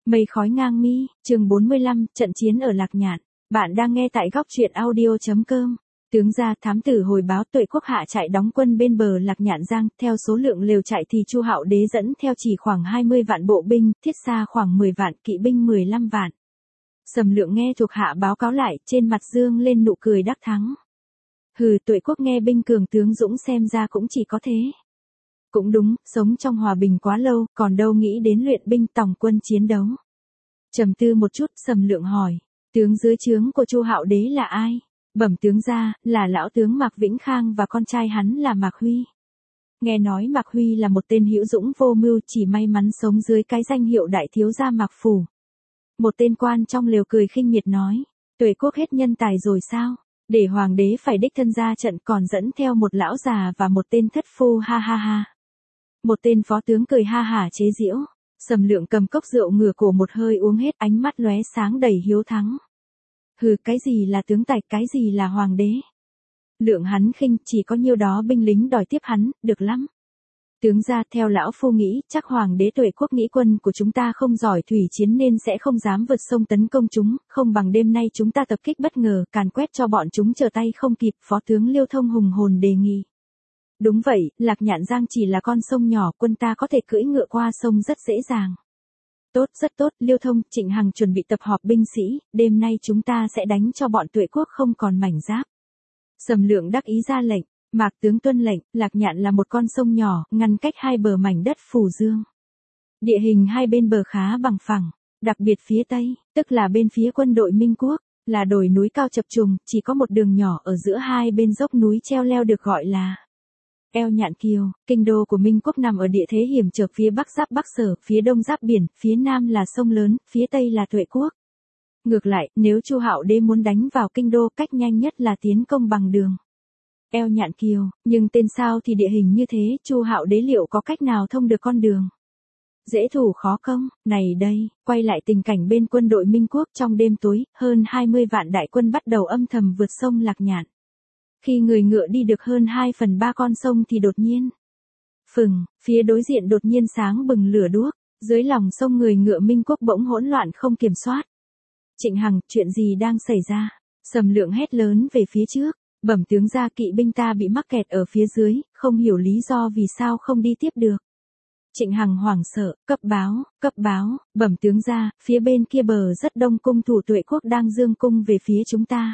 Mây khói ngang mi, chương 45, trận chiến ở Lạc Nhạn. Bạn đang nghe tại góc truyện audio.com. Tướng gia thám tử hồi báo Tuệ Quốc hạ trại đóng quân bên bờ Lạc Nhạn Giang, theo số lượng lều trại thì Chu Hạo Đế dẫn theo chỉ khoảng 20 vạn bộ binh, thiết xa khoảng 10 vạn, kỵ binh 15 vạn. Sầm Lượng nghe thuộc hạ báo cáo lại, trên mặt dương lên nụ cười đắc thắng. Hừ, Tuệ Quốc nghe binh cường tướng dũng xem ra cũng chỉ có thế. Cũng đúng, sống trong hòa bình quá lâu, còn đâu nghĩ đến luyện binh tòng quân chiến đấu. Trầm tư một chút, Sầm Lượng hỏi, tướng dưới trướng của Chu Hạo Đế là ai? Bẩm tướng gia, là lão tướng Mạc Vĩnh Khang và con trai hắn là Mạc Huy. Nghe nói Mạc Huy là một tên hữu dũng vô mưu, chỉ may mắn sống dưới cái danh hiệu đại thiếu gia Mạc Phủ. Một tên quan trong lều cười khinh miệt nói, Tuệ Quốc hết nhân tài rồi sao? Để hoàng đế phải đích thân ra trận còn dẫn theo một lão già và một tên thất phu, ha ha ha. Một tên phó tướng cười ha hả chế giễu. Sầm Lượng cầm cốc rượu ngửa cổ một hơi uống hết, ánh mắt lóe sáng đầy hiếu thắng. Hừ, cái gì là tướng tài, cái gì là hoàng đế? Lượng hắn khinh, chỉ có nhiêu đó binh lính đòi tiếp hắn, được lắm. Tướng gia, theo lão phu nghĩ, chắc hoàng đế Tuệ Quốc nghĩ quân của chúng ta không giỏi thủy chiến nên sẽ không dám vượt sông tấn công chúng, không bằng đêm nay chúng ta tập kích bất ngờ, càn quét cho bọn chúng trở tay không kịp, phó tướng Liêu Thông hùng hồn đề nghị. Đúng vậy, Lạc Nhạn Giang chỉ là con sông nhỏ, quân ta có thể cưỡi ngựa qua sông rất dễ dàng. Tốt, rất tốt, Liêu Thông, Trịnh Hằng chuẩn bị tập họp binh sĩ, đêm nay chúng ta sẽ đánh cho bọn Tuệ Quốc không còn mảnh giáp. Sầm Lượng đắc ý ra lệnh, Mạc tướng tuân lệnh. Lạc Nhạn là một con sông nhỏ, ngăn cách hai bờ mảnh đất phù dương. Địa hình hai bên bờ khá bằng phẳng, đặc biệt phía tây, tức là bên phía quân đội Minh Quốc, là đồi núi cao chập trùng, chỉ có một đường nhỏ ở giữa hai bên dốc núi treo leo được gọi là Eo Nhạn Kiều. Kinh đô của Minh Quốc nằm ở địa thế hiểm trở, phía bắc giáp Bắc Sở, phía đông giáp biển, phía nam là sông lớn, phía tây là Tuệ Quốc. Ngược lại, nếu Chu Hạo Đế muốn đánh vào kinh đô, cách nhanh nhất là tiến công bằng đường Eo Nhạn Kiều, nhưng tên sao thì địa hình như thế, Chu Hạo Đế liệu có cách nào thông được con đường? Dễ thủ khó công. Này đây, quay lại tình cảnh bên quân đội Minh Quốc, trong đêm tối, hơn 20 vạn đại quân bắt đầu âm thầm vượt sông Lạc Nhạn. Khi người ngựa đi được hơn 2/3 con sông thì đột nhiên, phừng, phía đối diện đột nhiên sáng bừng lửa đuốc, dưới lòng sông người ngựa Minh Quốc bỗng hỗn loạn không kiểm soát. Trịnh Hằng, chuyện gì đang xảy ra? Sầm Lượng hét lớn về phía trước, bẩm tướng gia, kỵ binh ta bị mắc kẹt ở phía dưới, không hiểu lý do vì sao không đi tiếp được. Trịnh Hằng hoảng sợ, cấp báo, bẩm tướng gia, phía bên kia bờ rất đông cung thủ Tuệ Quốc đang dương cung về phía chúng ta.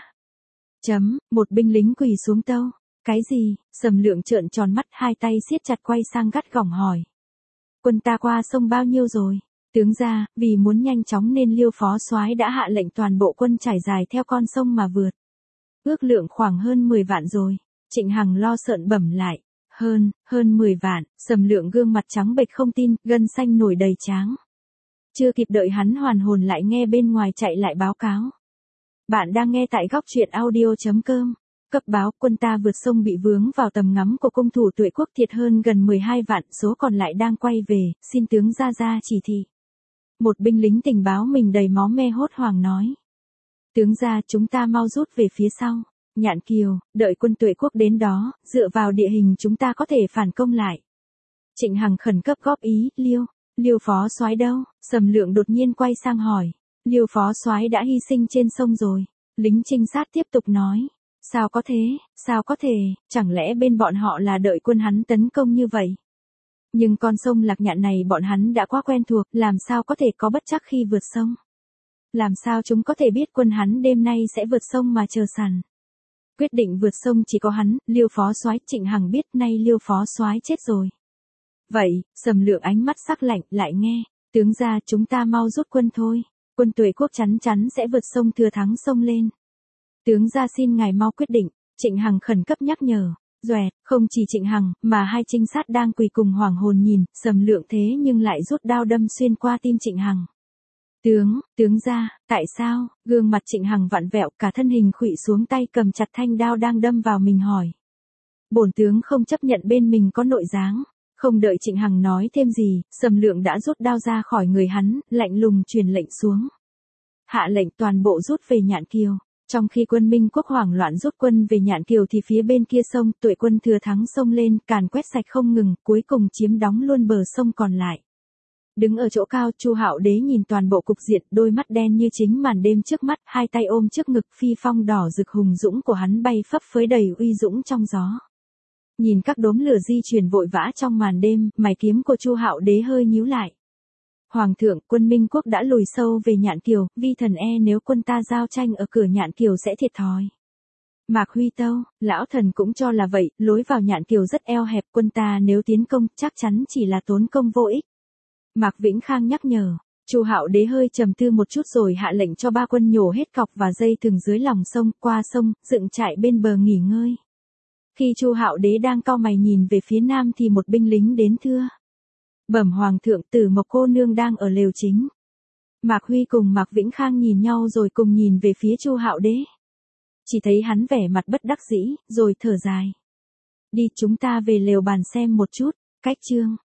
Một binh lính quỳ xuống tâu. Cái gì? Sầm Lượng trợn tròn mắt, hai tay siết chặt quay sang gắt gỏng hỏi. Quân ta qua sông bao nhiêu rồi? Tướng gia, vì muốn nhanh chóng nên Liêu phó soái đã hạ lệnh toàn bộ quân trải dài theo con sông mà vượt. Ước lượng khoảng hơn 10 vạn rồi. Trịnh Hằng lo sợn bẩm lại. Hơn 10 vạn, Sầm Lượng gương mặt trắng bệch không tin, gân xanh nổi đầy trán. Chưa kịp đợi hắn hoàn hồn lại nghe bên ngoài chạy lại báo cáo. Bạn đang nghe tại góc truyện audio.com. Cấp báo, quân ta vượt sông bị vướng vào tầm ngắm của cung thủ Tuệ Quốc, thiệt hơn gần 12 vạn, số còn lại đang quay về, xin tướng gia ra chỉ thị. Một binh lính tình báo mình đầy máu me hốt hoảng nói. Tướng gia, chúng ta mau rút về phía sau Nhạn Kiều, đợi quân Tuệ Quốc đến đó, dựa vào địa hình chúng ta có thể phản công lại. Trịnh Hằng khẩn cấp góp ý, Liêu phó soái đâu? Sầm Lượng đột nhiên quay sang hỏi. Liêu phó soái đã hy sinh trên sông rồi. Lính trinh sát tiếp tục nói. Sao có thể, chẳng lẽ bên bọn họ là đợi quân hắn tấn công như vậy? Nhưng con sông Lạc Nhạn này bọn hắn đã quá quen thuộc, làm sao có thể có bất trắc khi vượt sông? Làm sao chúng có thể biết quân hắn đêm nay sẽ vượt sông mà chờ sẵn? Quyết định vượt sông chỉ có hắn, Liêu phó soái. Trịnh Hằng biết nay Liêu phó soái chết rồi. Vậy, Sầm Lượng ánh mắt sắc lạnh, lại nghe, tướng gia, chúng ta mau rút quân thôi. Quân Tuệ Quốc chắn sẽ vượt sông thừa thắng sông lên. Tướng gia xin ngài mau quyết định. Trịnh Hằng khẩn cấp nhắc nhở. Doẹt, không chỉ Trịnh Hằng, mà hai trinh sát đang quỳ cùng hoảng hồn nhìn, Sầm Lượng thế nhưng lại rút đao đâm xuyên qua tim Trịnh Hằng. Tướng gia, tại sao? Gương mặt Trịnh Hằng vặn vẹo, cả thân hình khuỵu xuống, tay cầm chặt thanh đao đang đâm vào mình hỏi. Bổn tướng không chấp nhận bên mình có nội giáng. Không đợi Trịnh Hằng nói thêm gì, Sầm Lượng đã rút đao ra khỏi người hắn, lạnh lùng truyền lệnh xuống. Hạ lệnh toàn bộ rút về Nhạn Kiều. Trong khi quân Minh Quốc hoảng loạn rút quân về Nhạn Kiều thì phía bên kia sông, Tuệ quân thừa thắng sông lên, càn quét sạch không ngừng, cuối cùng chiếm đóng luôn bờ sông còn lại. Đứng ở chỗ cao, Chu Hạo Đế nhìn toàn bộ cục diện, đôi mắt đen như chính màn đêm trước mắt, hai tay ôm trước ngực, phi phong đỏ rực hùng dũng của hắn bay phấp phới đầy uy dũng trong gió. Nhìn các đốm lửa di chuyển vội vã trong màn đêm, mày kiếm của Chu Hạo Đế hơi nhíu lại. Hoàng thượng, quân Minh quốc đã lùi sâu về Nhạn Kiều, vi thần nếu quân ta giao tranh ở cửa Nhạn Kiều sẽ thiệt thòi. Mạc Huy Tâu, lão thần cũng cho là vậy, lối vào Nhạn Kiều rất eo hẹp, quân ta nếu tiến công, chắc chắn chỉ là tốn công vô ích. Mạc Vĩnh Khang nhắc nhở. Chu Hạo Đế hơi trầm tư một chút rồi hạ lệnh cho ba quân nhổ hết cọc và dây thừng dưới lòng sông, qua sông, dựng trại bên bờ nghỉ ngơi. Khi Chu Hạo Đế đang cau mày nhìn về phía nam thì một binh lính đến thưa. Bẩm hoàng thượng, Tử Mộc cô nương đang ở lều chính. Mạc Huy cùng Mạc Vĩnh Khang nhìn nhau rồi cùng nhìn về phía Chu Hạo Đế. Chỉ thấy hắn vẻ mặt bất đắc dĩ, rồi thở dài. Đi, chúng ta về lều bàn xem một chút. Cách chương